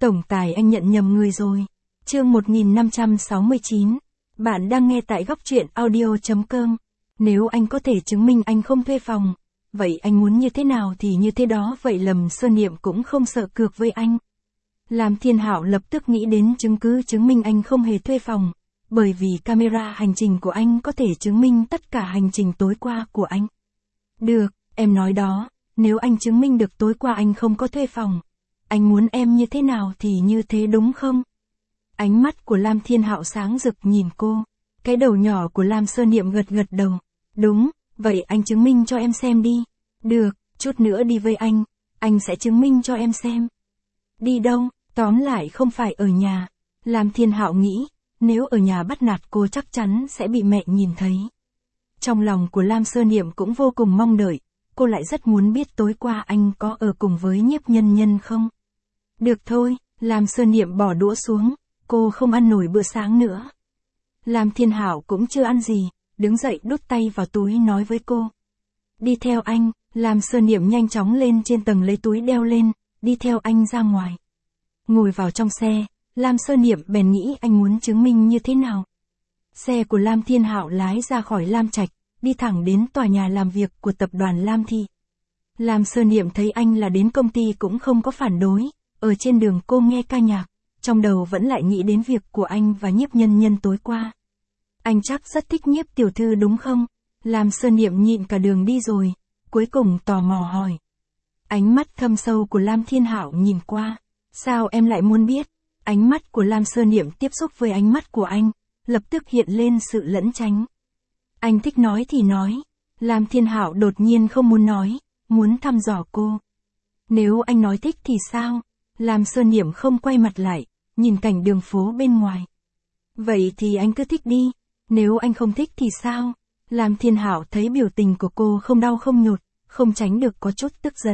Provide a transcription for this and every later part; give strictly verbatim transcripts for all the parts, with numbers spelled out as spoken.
Tổng tài anh nhận nhầm người rồi. Chương một nghìn năm trăm sáu mươi chín. Bạn đang nghe tại góc truyện audio chấm com. Nếu anh có thể chứng minh anh không thuê phòng, vậy anh muốn như thế nào thì như thế đó. Vậy Lâm Sơn Niệm cũng không sợ cược với anh. Lam Thiên Hạo lập tức nghĩ đến chứng cứ chứng minh anh không hề thuê phòng, bởi vì camera hành trình của anh có thể chứng minh tất cả hành trình tối qua của anh. Được, em nói đó, nếu anh chứng minh được tối qua anh không có thuê phòng, anh muốn em như thế nào thì như thế đúng không? Ánh mắt của Lam Thiên Hạo sáng rực nhìn cô, cái đầu nhỏ của Lam Sơn Niệm gật gật đầu. Đúng, vậy anh chứng minh cho em xem đi. Được, chút nữa đi với anh, anh sẽ chứng minh cho em xem. Đi đâu? Tóm lại không phải ở nhà. Lam Thiên Hạo nghĩ, nếu ở nhà bắt nạt cô chắc chắn sẽ bị mẹ nhìn thấy. Trong lòng của Lam Sơn Niệm cũng vô cùng mong đợi, cô lại rất muốn biết tối qua anh có ở cùng với Nhiếp Nhân Nhân không. Được thôi, Lam Sơn Niệm bỏ đũa xuống, cô không ăn nổi bữa sáng nữa. Lam Thiên Hạo cũng chưa ăn gì, đứng dậy đút tay vào túi nói với cô. Đi theo anh. Lam Sơn Niệm nhanh chóng lên trên tầng lấy túi đeo lên, đi theo anh ra ngoài. Ngồi vào trong xe, Lam Sơn Niệm bèn nghĩ anh muốn chứng minh như thế nào. Xe của Lam Thiên Hạo lái ra khỏi Lam Trạch, đi thẳng đến tòa nhà làm việc của tập đoàn Lam Thi. Lam Sơn Niệm thấy anh là đến công ty cũng không có phản đối, ở trên đường cô nghe ca nhạc, trong đầu vẫn lại nghĩ đến việc của anh và Nhiếp Nhân Nhân tối qua. Anh chắc rất thích Nhiếp tiểu thư đúng không? Lam Sơn Niệm nhịn cả đường đi rồi, cuối cùng tò mò hỏi. Ánh mắt thâm sâu của Lam Thiên Hạo nhìn qua. Sao em lại muốn biết? Ánh mắt của Lam Sơn Niệm tiếp xúc với ánh mắt của anh, lập tức hiện lên sự lẫn tránh. Anh thích nói thì nói. Lam Thiên Hạo đột nhiên không muốn nói, muốn thăm dò cô. Nếu anh nói thích thì sao? Lam Sơn Niệm không quay mặt lại, nhìn cảnh đường phố bên ngoài. Vậy thì anh cứ thích đi, nếu anh không thích thì sao? Lam Thiên Hạo thấy biểu tình của cô không đau không nhột, không tránh được có chút tức giận.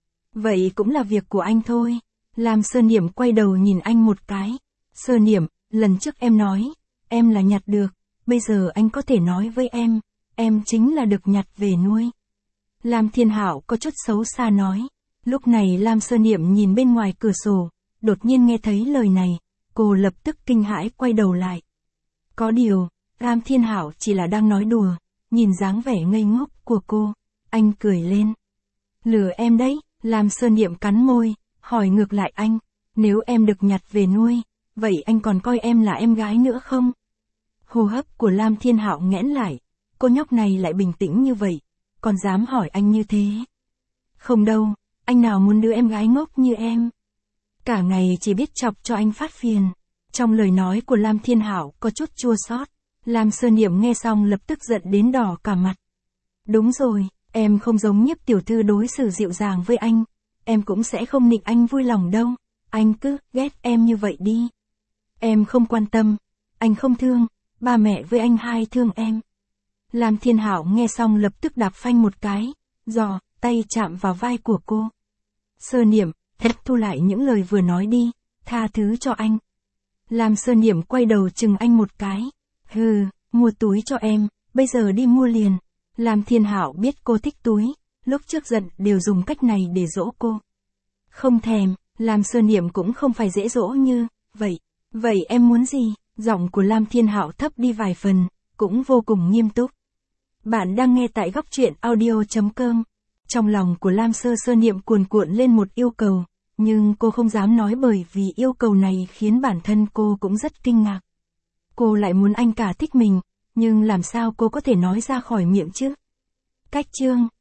Vậy cũng là việc của anh thôi. Lam Sơn Niệm quay đầu nhìn anh một cái. Sơn Niệm, lần trước em nói, em là nhặt được, bây giờ anh có thể nói với em, em chính là được nhặt về nuôi. Lam Thiên Hạo có chút xấu xa nói. Lúc này Lam Sơn Niệm nhìn bên ngoài cửa sổ, đột nhiên nghe thấy lời này, cô lập tức kinh hãi quay đầu lại. Có điều, Lam Thiên Hạo chỉ là đang nói đùa, nhìn dáng vẻ ngây ngốc của cô, anh cười lên. Lừa em đấy. Lam Sơn Niệm cắn môi, hỏi ngược lại anh, nếu em được nhặt về nuôi, vậy anh còn coi em là em gái nữa không? Hô hấp của Lam Thiên Hạo nghẽn lại, cô nhóc này lại bình tĩnh như vậy, còn dám hỏi anh như thế. Không đâu, anh nào muốn đứa em gái ngốc như em. Cả ngày chỉ biết chọc cho anh phát phiền. Trong lời nói của Lam Thiên Hạo có chút chua xót. Lam Sơn Niệm nghe xong lập tức giận đến đỏ cả mặt. Đúng rồi, em không giống Nhiếp tiểu thư đối xử dịu dàng với anh, em cũng sẽ không nịnh anh vui lòng đâu, anh cứ ghét em như vậy đi. Em không quan tâm, anh không thương, ba mẹ với anh hai thương em. Lam Thiên Hạo nghe xong lập tức đạp phanh một cái, giò, tay chạm vào vai của cô. Sơn Niệm, hết thu lại những lời vừa nói đi, tha thứ cho anh. Lam Sơn Niệm quay đầu chừng anh một cái. Hừ, mua túi cho em, bây giờ đi mua liền. Lam Thiên Hạo biết cô thích túi, lúc trước giận đều dùng cách này để dỗ cô. Không thèm, Lam Sơn Niệm cũng không phải dễ dỗ như, vậy, vậy em muốn gì? Giọng của Lam Thiên Hạo thấp đi vài phần, cũng vô cùng nghiêm túc. Bạn đang nghe tại góc truyện audio chấm com. Trong lòng của Lam Sơ Sơn Niệm cuồn cuộn lên một yêu cầu, nhưng cô không dám nói bởi vì yêu cầu này khiến bản thân cô cũng rất kinh ngạc. Cô lại muốn anh cả thích mình, nhưng làm sao cô có thể nói ra khỏi miệng chứ? Cách chương